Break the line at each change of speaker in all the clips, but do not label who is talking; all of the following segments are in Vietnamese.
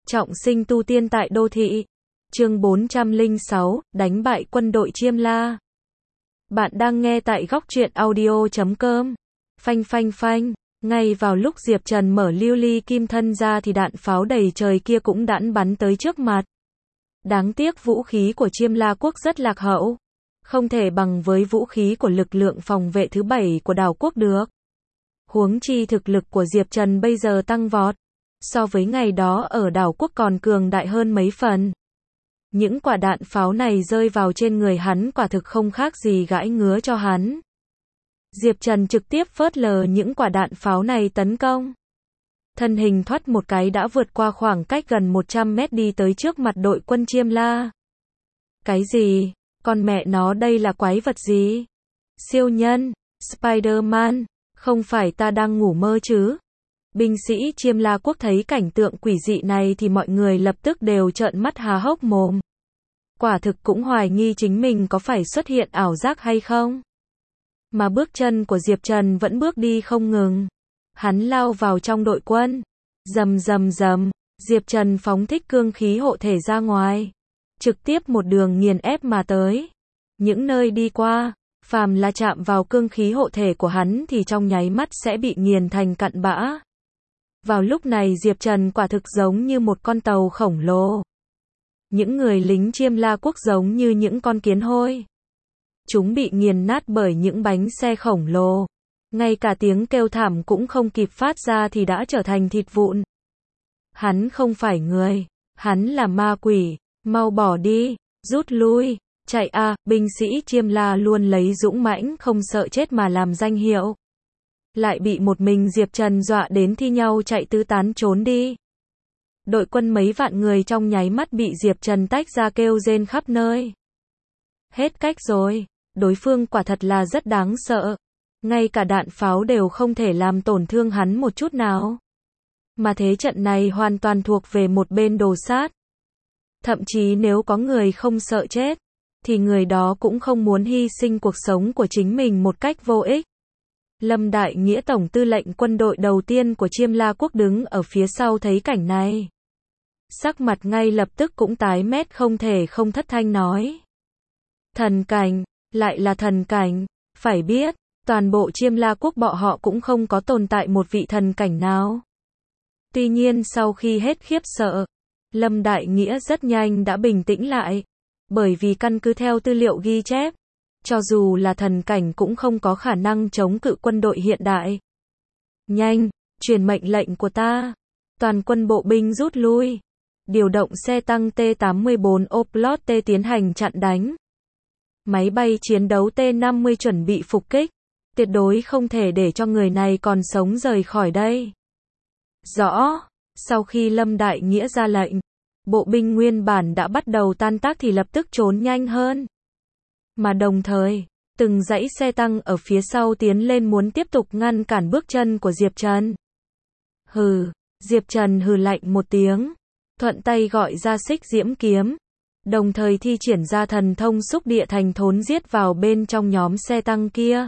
Trọng sinh tu tiên tại đô thị. Chương 406, đánh bại quân đội Chiêm La. Bạn đang nghe tại góc truyện audio.com. Phanh phanh phanh, ngay vào lúc Diệp Trần mở lưu ly kim thân ra thì đạn pháo đầy trời kia cũng đãn bắn tới trước mặt. Đáng tiếc vũ khí của Chiêm La quốc rất lạc hậu, không thể bằng với vũ khí của lực lượng phòng vệ thứ 7 của đảo quốc được. Huống chi thực lực của Diệp Trần bây giờ tăng vọt, so với ngày đó ở đảo quốc còn cường đại hơn mấy phần. Những quả đạn pháo này rơi vào trên người hắn quả thực không khác gì gãi ngứa cho hắn. Diệp Trần trực tiếp phớt lờ những quả đạn pháo này tấn công. Thân hình thoát một cái đã vượt qua khoảng cách gần 100 mét đi tới trước mặt đội quân Chiêm La. Cái gì? Con mẹ nó đây là quái vật gì? Siêu nhân? Spider-Man? Không phải ta đang ngủ mơ chứ? Binh sĩ Chiêm La quốc thấy cảnh tượng quỷ dị này thì mọi người lập tức đều trợn mắt há hốc mồm. Quả thực cũng hoài nghi chính mình có phải xuất hiện ảo giác hay không. Mà bước chân của Diệp Trần vẫn bước đi không ngừng. Hắn lao vào trong đội quân. Rầm rầm rầm, Diệp Trần phóng thích cương khí hộ thể ra ngoài. Trực tiếp một đường nghiền ép mà tới. Những nơi đi qua, phàm là chạm vào cương khí hộ thể của hắn thì trong nháy mắt sẽ bị nghiền thành cặn bã. Vào lúc này Diệp Trần quả thực giống như một con tàu khổng lồ. Những người lính Chiêm La quốc giống như những con kiến hôi. Chúng bị nghiền nát bởi những bánh xe khổng lồ. Ngay cả tiếng kêu thảm cũng không kịp phát ra thì đã trở thành thịt vụn. Hắn không phải người, hắn là ma quỷ, mau bỏ đi, rút lui, chạy a, binh sĩ Chiêm La luôn lấy dũng mãnh không sợ chết mà làm danh hiệu. Lại bị một mình Diệp Trần dọa đến thi nhau chạy tứ tán trốn đi. Đội quân mấy vạn người trong nháy mắt bị Diệp Trần tách ra kêu rên khắp nơi. Hết cách rồi, đối phương quả thật là rất đáng sợ. Ngay cả đạn pháo đều không thể làm tổn thương hắn một chút nào. Mà thế trận này hoàn toàn thuộc về một bên đồ sát. Thậm chí nếu có người không sợ chết, thì người đó cũng không muốn hy sinh cuộc sống của chính mình một cách vô ích. Lâm Đại Nghĩa tổng tư lệnh quân đội đầu tiên của Chiêm La quốc đứng ở phía sau thấy cảnh này. Sắc mặt ngay lập tức cũng tái mét không thể không thất thanh nói. Thần cảnh, lại là thần cảnh, phải biết, toàn bộ Chiêm La quốc bọn họ cũng không có tồn tại một vị thần cảnh nào. Tuy nhiên sau khi hết khiếp sợ, Lâm Đại Nghĩa rất nhanh đã bình tĩnh lại. Bởi vì căn cứ theo tư liệu ghi chép, cho dù là thần cảnh cũng không có khả năng chống cự quân đội hiện đại. Nhanh, truyền mệnh lệnh của ta. Toàn quân bộ binh rút lui. Điều động xe tăng T-84 Oplot T tiến hành chặn đánh. Máy bay chiến đấu T-50 chuẩn bị phục kích. Tuyệt đối không thể để cho người này còn sống rời khỏi đây. Rõ, sau khi Lâm Đại Nghĩa ra lệnh, bộ binh nguyên bản đã bắt đầu tan tác thì lập tức trốn nhanh hơn. Mà đồng thời, từng dãy xe tăng ở phía sau tiến lên muốn tiếp tục ngăn cản bước chân của Diệp Trần. Hừ, Diệp Trần hừ lạnh một tiếng, thuận tay gọi ra xích diễm kiếm, đồng thời thi triển ra thần thông xúc địa thành thốn giết vào bên trong nhóm xe tăng kia.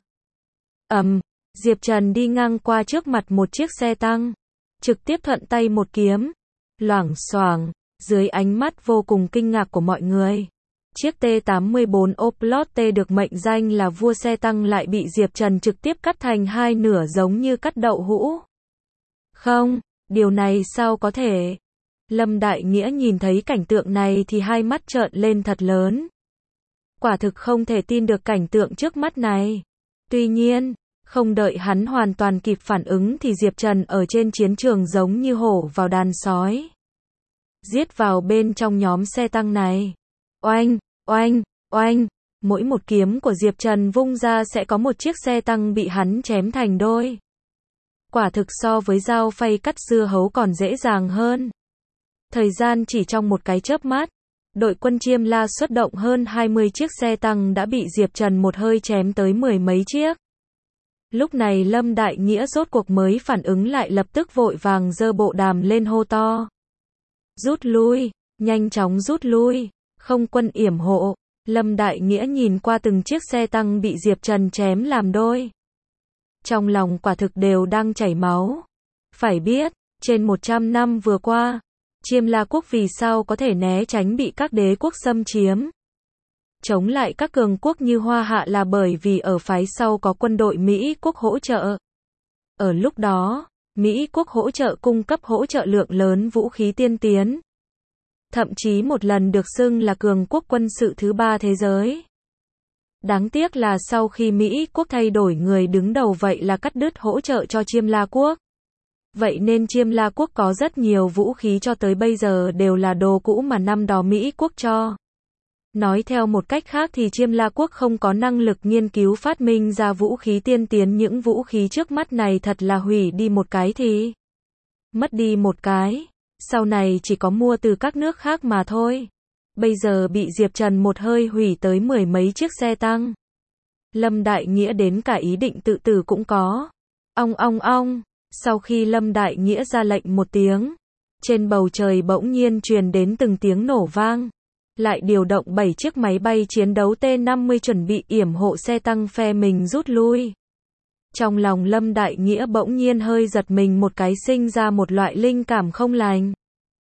Diệp Trần đi ngang qua trước mặt một chiếc xe tăng, trực tiếp thuận tay một kiếm, loảng xoảng, dưới ánh mắt vô cùng kinh ngạc của mọi người. Chiếc T-84 Oplot T được mệnh danh là vua xe tăng lại bị Diệp Trần trực tiếp cắt thành hai nửa giống như cắt đậu hũ. Không, điều này sao có thể? Lâm Đại Nghĩa nhìn thấy cảnh tượng này thì hai mắt trợn lên thật lớn. Quả thực không thể tin được cảnh tượng trước mắt này. Tuy nhiên, không đợi hắn hoàn toàn kịp phản ứng thì Diệp Trần ở trên chiến trường giống như hổ vào đàn sói. Giết vào bên trong nhóm xe tăng này. Oanh, oanh, oanh, mỗi một kiếm của Diệp Trần vung ra sẽ có một chiếc xe tăng bị hắn chém thành đôi. Quả thực so với dao phay cắt dưa hấu còn dễ dàng hơn. Thời gian chỉ trong một cái chớp mắt, đội quân Chiêm La xuất động hơn 20 chiếc xe tăng đã bị Diệp Trần một hơi chém tới mười mấy chiếc. Lúc này Lâm Đại Nghĩa rốt cuộc mới phản ứng lại, lập tức vội vàng giơ bộ đàm lên hô to. Rút lui, nhanh chóng rút lui, không quân yểm hộ. Lâm Đại Nghĩa nhìn qua từng chiếc xe tăng bị Diệp Trần chém làm đôi. Trong lòng quả thực đều đang chảy máu. Phải biết, trên 100 năm vừa qua, Chiêm La quốc vì sao có thể né tránh bị các đế quốc xâm chiếm, chống lại các cường quốc như Hoa Hạ là bởi vì ở phái sau có quân đội Mỹ quốc hỗ trợ. Ở lúc đó, Mỹ quốc hỗ trợ cung cấp hỗ trợ lượng lớn vũ khí tiên tiến. Thậm chí một lần được xưng là cường quốc quân sự thứ 3 thế giới. Đáng tiếc là sau khi Mỹ quốc thay đổi người đứng đầu vậy là cắt đứt hỗ trợ cho Chiêm La quốc. Vậy nên Chiêm La quốc có rất nhiều vũ khí cho tới bây giờ đều là đồ cũ mà năm đó Mỹ quốc cho. Nói theo một cách khác thì Chiêm La quốc không có năng lực nghiên cứu phát minh ra vũ khí tiên tiến, những vũ khí trước mắt này thật là hủy đi một cái thì mất đi một cái, sau này chỉ có mua từ các nước khác mà thôi. Bây giờ bị Diệp Trần một hơi hủy tới 10 mấy chiếc xe tăng. Lâm Đại Nghĩa đến cả ý định tự tử cũng có. Ong ong ong, sau khi Lâm Đại Nghĩa ra lệnh một tiếng, trên bầu trời bỗng nhiên truyền đến từng tiếng nổ vang. Lại điều động 7 chiếc máy bay chiến đấu T-50 chuẩn bị yểm hộ xe tăng phe mình rút lui. Trong lòng Lâm Đại Nghĩa bỗng nhiên hơi giật mình một cái, sinh ra một loại linh cảm không lành.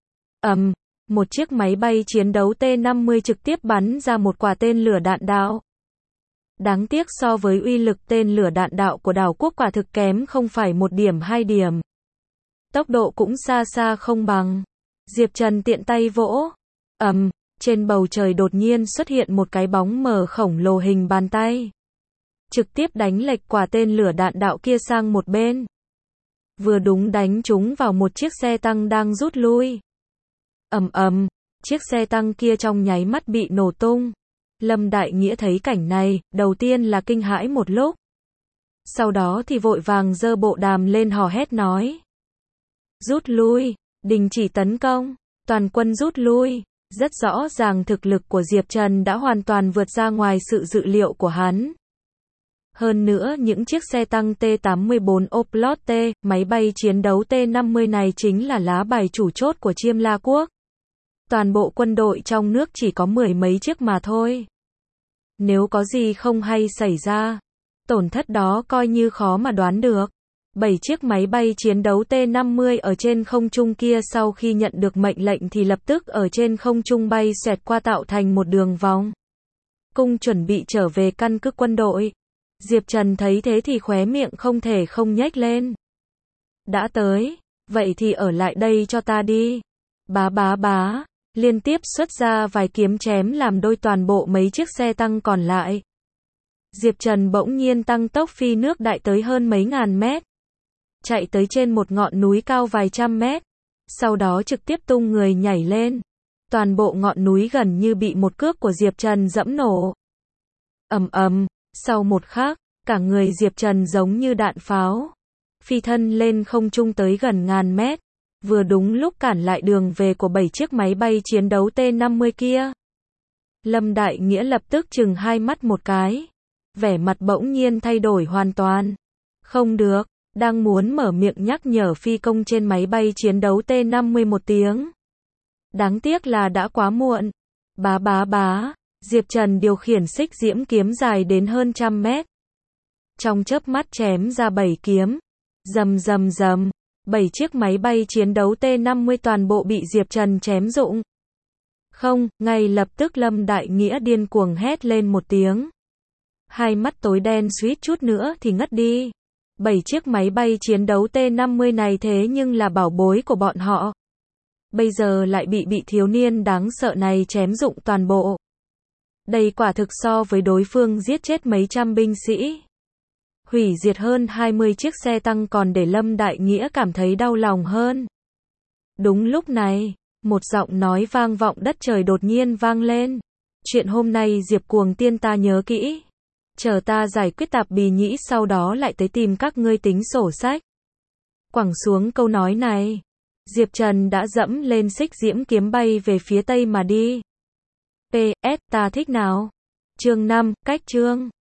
Một chiếc máy bay chiến đấu T-50 trực tiếp bắn ra một quả tên lửa đạn đạo. Đáng tiếc so với uy lực tên lửa đạn đạo của đảo quốc quả thực kém không phải 1 điểm 2 điểm. Tốc độ cũng xa xa không bằng. Diệp Trần tiện tay vỗ. Trên bầu trời đột nhiên xuất hiện một cái bóng mờ khổng lồ hình bàn tay. Trực tiếp đánh lệch quả tên lửa đạn đạo kia sang một bên. Vừa đúng đánh trúng vào một chiếc xe tăng đang rút lui. Chiếc xe tăng kia trong nháy mắt bị nổ tung. Lâm Đại Nghĩa thấy cảnh này, đầu tiên là kinh hãi một lúc. Sau đó thì vội vàng giơ bộ đàm lên hò hét nói. Rút lui, đình chỉ tấn công, toàn quân rút lui. Rất rõ ràng thực lực của Diệp Trần đã hoàn toàn vượt ra ngoài sự dự liệu của hắn. Hơn nữa những chiếc xe tăng T-84 Oplot-T, máy bay chiến đấu T-50 này chính là lá bài chủ chốt của Chiêm La quốc. Toàn bộ quân đội trong nước chỉ có 10 mấy chiếc mà thôi. Nếu có gì không hay xảy ra, tổn thất đó coi như khó mà đoán được. 7 chiếc máy bay chiến đấu T-50 ở trên không trung kia sau khi nhận được mệnh lệnh thì lập tức ở trên không trung bay xoẹt qua tạo thành một đường vòng. Cung chuẩn bị trở về căn cứ quân đội. Diệp Trần thấy thế thì khóe miệng không thể không nhếch lên. Đã tới, vậy thì ở lại đây cho ta đi. Bá, liên tiếp xuất ra vài kiếm chém làm đôi toàn bộ mấy chiếc xe tăng còn lại. Diệp Trần bỗng nhiên tăng tốc phi nước đại tới hơn mấy ngàn mét. Chạy tới trên một ngọn núi cao vài trăm mét. Sau đó trực tiếp tung người nhảy lên. Toàn bộ ngọn núi gần như bị một cước của Diệp Trần dẫm nổ. Sau một khắc, cả người Diệp Trần giống như đạn pháo. Phi thân lên không trung tới gần ngàn mét. Vừa đúng lúc cản lại đường về của 7 chiếc máy bay chiến đấu T-50 kia. Lâm Đại Nghĩa lập tức chừng hai mắt một cái. Vẻ mặt bỗng nhiên thay đổi hoàn toàn. Không được, đang muốn mở miệng nhắc nhở phi công trên máy bay chiến đấu T-50 một tiếng. Đáng tiếc là đã quá muộn. Bá, Diệp Trần điều khiển xích diễm kiếm dài đến hơn 100 mét. Trong chớp mắt chém ra 7 kiếm. Rầm. 7 chiếc máy bay chiến đấu T-50 toàn bộ bị Diệp Trần chém rụng. Không, ngay lập tức Lâm Đại Nghĩa điên cuồng hét lên một tiếng. Hai mắt tối đen suýt chút nữa thì ngất đi. 7 chiếc máy bay chiến đấu T-50 này thế nhưng là bảo bối của bọn họ. Bây giờ lại bị thiếu niên đáng sợ này chém rụng toàn bộ. Đây quả thực so với đối phương giết chết mấy trăm binh sĩ, hủy diệt hơn 20 chiếc xe tăng còn để Lâm Đại Nghĩa cảm thấy đau lòng hơn. Đúng lúc này, một giọng nói vang vọng đất trời đột nhiên vang lên. Chuyện hôm nay Diệp Cuồng Tiên ta nhớ kỹ. Chờ ta giải quyết tạp bì nhĩ sau đó lại tới tìm các ngươi tính sổ sách. Quẳng xuống câu nói này, Diệp Trần đã dẫm lên xích diễm kiếm bay về phía tây mà đi. PS, ta thích nào? Chương 5, cách chương.